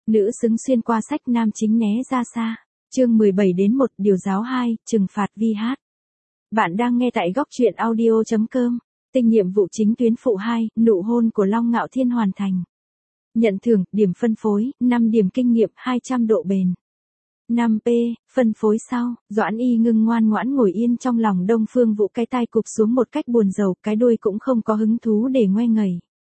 Nữ xứng xuyên qua sách nam chính né ra xa. Chương 17-1 Điều giáo 2, trừng phạt vi hát. Bạn đang nghe tại góc truyện audio.com. Tinh nhiệm vụ chính tuyến phụ 2, nụ hôn của Long Ngạo Thiên hoàn thành. Nhận thưởng, điểm phân phối, 5 điểm kinh nghiệm, 200 độ bền. 5P, phân phối sau, Doãn Y Ngưng ngoan ngoãn ngồi yên trong lòng Đông Phương Vũ, cái tai cụp xuống một cách buồn rầu, cái đuôi cũng không có hứng thú để ngoe ngẩy.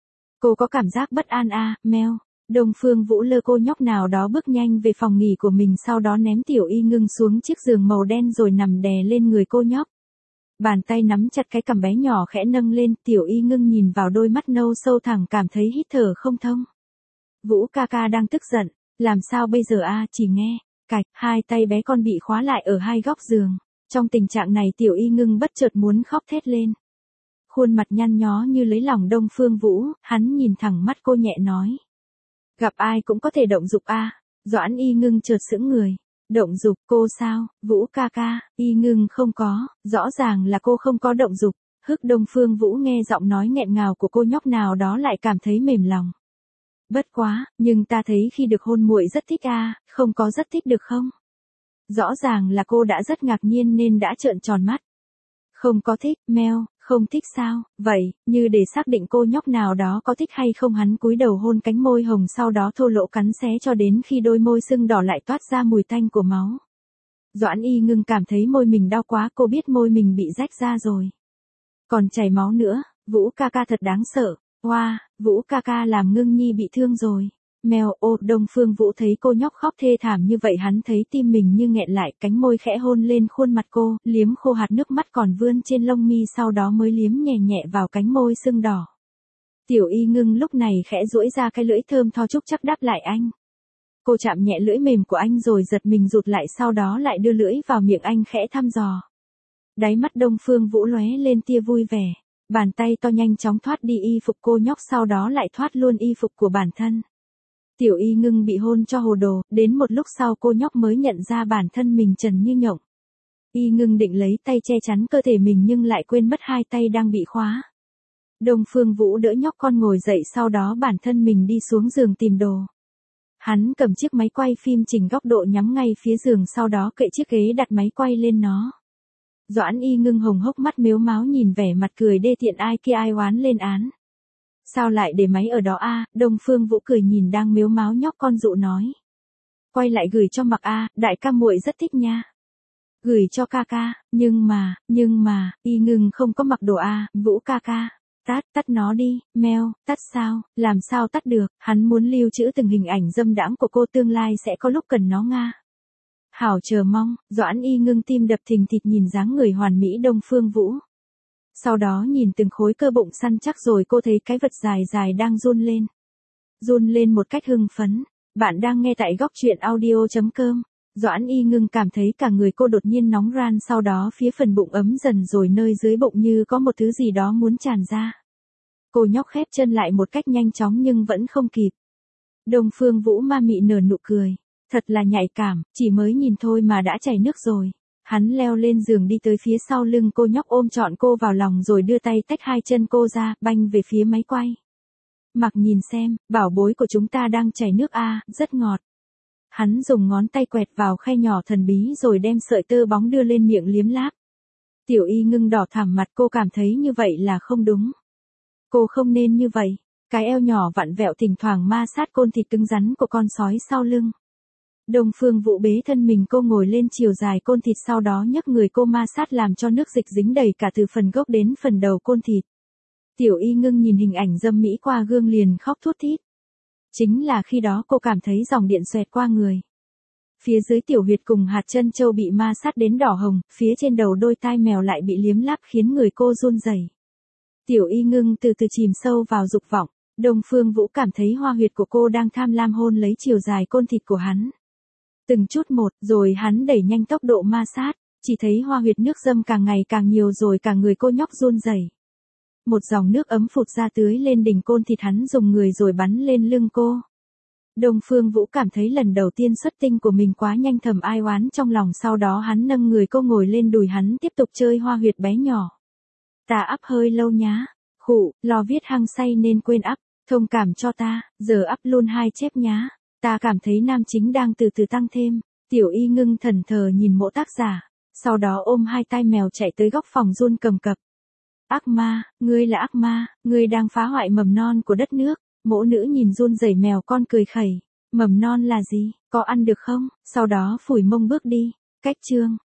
Cô có cảm giác bất an meo. Đông Phương Vũ lơ cô nhóc nào đó bước nhanh về phòng nghỉ của mình, sau đó ném Tiểu Y Ngưng xuống chiếc giường màu đen rồi nằm đè lên người cô nhóc. Bàn tay nắm chặt cái cằm bé nhỏ khẽ nâng lên, Tiểu Y Ngưng nhìn vào đôi mắt nâu sâu thẳm cảm thấy hít thở không thông. Vũ ca ca đang tức giận, làm sao bây giờ chỉ nghe, cạch, hai tay bé con bị khóa lại ở hai góc giường. Trong tình trạng này Tiểu Y Ngưng bất chợt muốn khóc thét lên. Khuôn mặt nhăn nhó như lấy lòng Đông Phương Vũ, hắn nhìn thẳng mắt cô nhẹ nói. Gặp ai cũng có thể động dục Doãn Y Ngưng chợt sững người. Động dục, cô sao, Vũ ca ca, Y Ngưng không có, rõ ràng là cô không có động dục. Đông Phương Vũ nghe giọng nói nghẹn ngào của cô nhóc nào đó lại cảm thấy mềm lòng. Bất quá, nhưng ta thấy khi được hôn muội rất thích không có rất thích được không? Rõ ràng là cô đã rất ngạc nhiên nên đã trợn tròn mắt. Không có thích, meo, không thích sao? Vậy, như để xác định cô nhóc nào đó có thích hay không, hắn cúi đầu hôn cánh môi hồng, sau đó thô lỗ cắn xé cho đến khi đôi môi sưng đỏ lại toát ra mùi tanh của máu. Doãn Y Ngưng cảm thấy môi mình đau quá, cô biết môi mình bị rách ra rồi. Còn chảy máu nữa, Vũ ca ca thật đáng sợ. Wow, Vũ ca ca làm Ngưng Nhi bị thương rồi. Mèo, Đông Phương Vũ thấy cô nhóc khóc thê thảm như vậy, hắn thấy tim mình như nghẹn lại, cánh môi khẽ hôn lên khuôn mặt cô, liếm khô hạt nước mắt còn vươn trên lông mi, sau đó mới liếm nhẹ nhẹ vào cánh môi sưng đỏ. Tiểu Y Ngưng lúc này khẽ duỗi ra cái lưỡi thơm tho chúc chắc đáp lại anh. Cô chạm nhẹ lưỡi mềm của anh rồi giật mình rụt lại, sau đó lại đưa lưỡi vào miệng anh khẽ thăm dò. Đáy mắt Đông Phương Vũ lóe lên tia vui vẻ. Bàn tay to nhanh chóng thoát đi y phục cô nhóc, sau đó lại thoát luôn y phục của bản thân. Tiểu Y Ngưng bị hôn cho hồ đồ, đến một lúc sau cô nhóc mới nhận ra bản thân mình trần như nhộng. Y Ngưng định lấy tay che chắn cơ thể mình nhưng lại quên mất hai tay đang bị khóa. Đông Phương Vũ đỡ nhóc con ngồi dậy, sau đó bản thân mình đi xuống giường tìm đồ. Hắn cầm chiếc máy quay phim chỉnh góc độ nhắm ngay phía giường, sau đó cậy chiếc ghế đặt máy quay lên nó. Doãn Y Ngưng hồng hốc mắt mếu máo nhìn vẻ mặt cười đê tiện ai kia ai oán lên án. Sao lại để máy ở đó Đông Phương Vũ cười nhìn đang mếu máo nhóc con dụ nói. Quay lại gửi cho mặc đại ca muội rất thích nha. Gửi cho ca ca, nhưng mà, Y Ngưng không có mặc đồ Vũ ca ca. Tắt nó đi, meo, tắt sao, làm sao tắt được, hắn muốn lưu trữ từng hình ảnh dâm đãng của cô, tương lai sẽ có lúc cần nó Hảo chờ mong, Doãn Y Ngưng tim đập thình thịch nhìn dáng người hoàn mỹ Đông Phương Vũ. Sau đó nhìn từng khối cơ bụng săn chắc, rồi cô thấy cái vật dài dài đang run lên. Run lên một cách hưng phấn. Bạn đang nghe tại góc truyện audio.com. Doãn Y Ngưng cảm thấy cả người cô đột nhiên nóng ran, sau đó phía phần bụng ấm dần, rồi nơi dưới bụng như có một thứ gì đó muốn tràn ra. Cô nhóc khép chân lại một cách nhanh chóng nhưng vẫn không kịp. Đông Phương Vũ ma mị nở nụ cười. Thật là nhạy cảm, chỉ mới nhìn thôi mà đã chảy nước rồi. Hắn leo lên giường đi tới phía sau lưng cô nhóc, ôm trọn cô vào lòng rồi đưa tay tách hai chân cô ra, banh về phía máy quay. Mặc nhìn xem, bảo bối của chúng ta đang chảy nước rất ngọt. Hắn dùng ngón tay quẹt vào khe nhỏ thần bí rồi đem sợi tơ bóng đưa lên miệng liếm láp. Tiểu Y Ngưng đỏ thẳm mặt, cô cảm thấy như vậy là không đúng. Cô không nên như vậy. Cái eo nhỏ vặn vẹo thỉnh thoảng ma sát côn thịt cứng rắn của con sói sau lưng. Đông Phương Vũ bế thân mình cô ngồi lên chiều dài côn thịt, sau đó nhấc người cô ma sát làm cho nước dịch dính đầy cả từ phần gốc đến phần đầu côn thịt. Tiểu Y Ngưng nhìn hình ảnh dâm mỹ qua gương liền khóc thút thít. Chính là khi đó cô cảm thấy dòng điện xoẹt qua người. Phía dưới tiểu huyệt cùng hạt chân châu bị ma sát đến đỏ hồng, phía trên đầu đôi tai mèo lại bị liếm láp khiến người cô run rẩy. Tiểu Y Ngưng từ từ chìm sâu vào dục vọng. Đông Phương Vũ cảm thấy hoa huyệt của cô đang tham lam hôn lấy chiều dài côn thịt của hắn. Từng chút một, rồi hắn đẩy nhanh tốc độ ma sát, chỉ thấy hoa huyệt nước dâm càng ngày càng nhiều, rồi cả người cô nhóc run rẩy. Một dòng nước ấm phụt ra tưới lên đỉnh côn thịt, hắn dùng người rồi bắn lên lưng cô. Đông Phương Vũ cảm thấy lần đầu tiên xuất tinh của mình quá nhanh, thầm ai oán trong lòng, sau đó hắn nâng người cô ngồi lên đùi hắn tiếp tục chơi hoa huyệt bé nhỏ. Ta ắp hơi lâu nhá. Khụ, lo viết hăng say nên quên ắp, thông cảm cho ta, giờ ắp luôn 2 chép nhá. Ta cảm thấy nam chính đang từ từ tăng thêm. Tiểu Y ngưng thần thờ nhìn Mỗ tác giả, sau đó ôm hai tai mèo chạy tới góc phòng run cầm cập. Ác ma, ngươi là ác ma, ngươi đang phá hoại mầm non của đất nước. Mỗ nữ nhìn run rẩy mèo con cười khẩy. Mầm non là gì, có ăn được không? Sau đó phủi mông bước đi. Cách chương.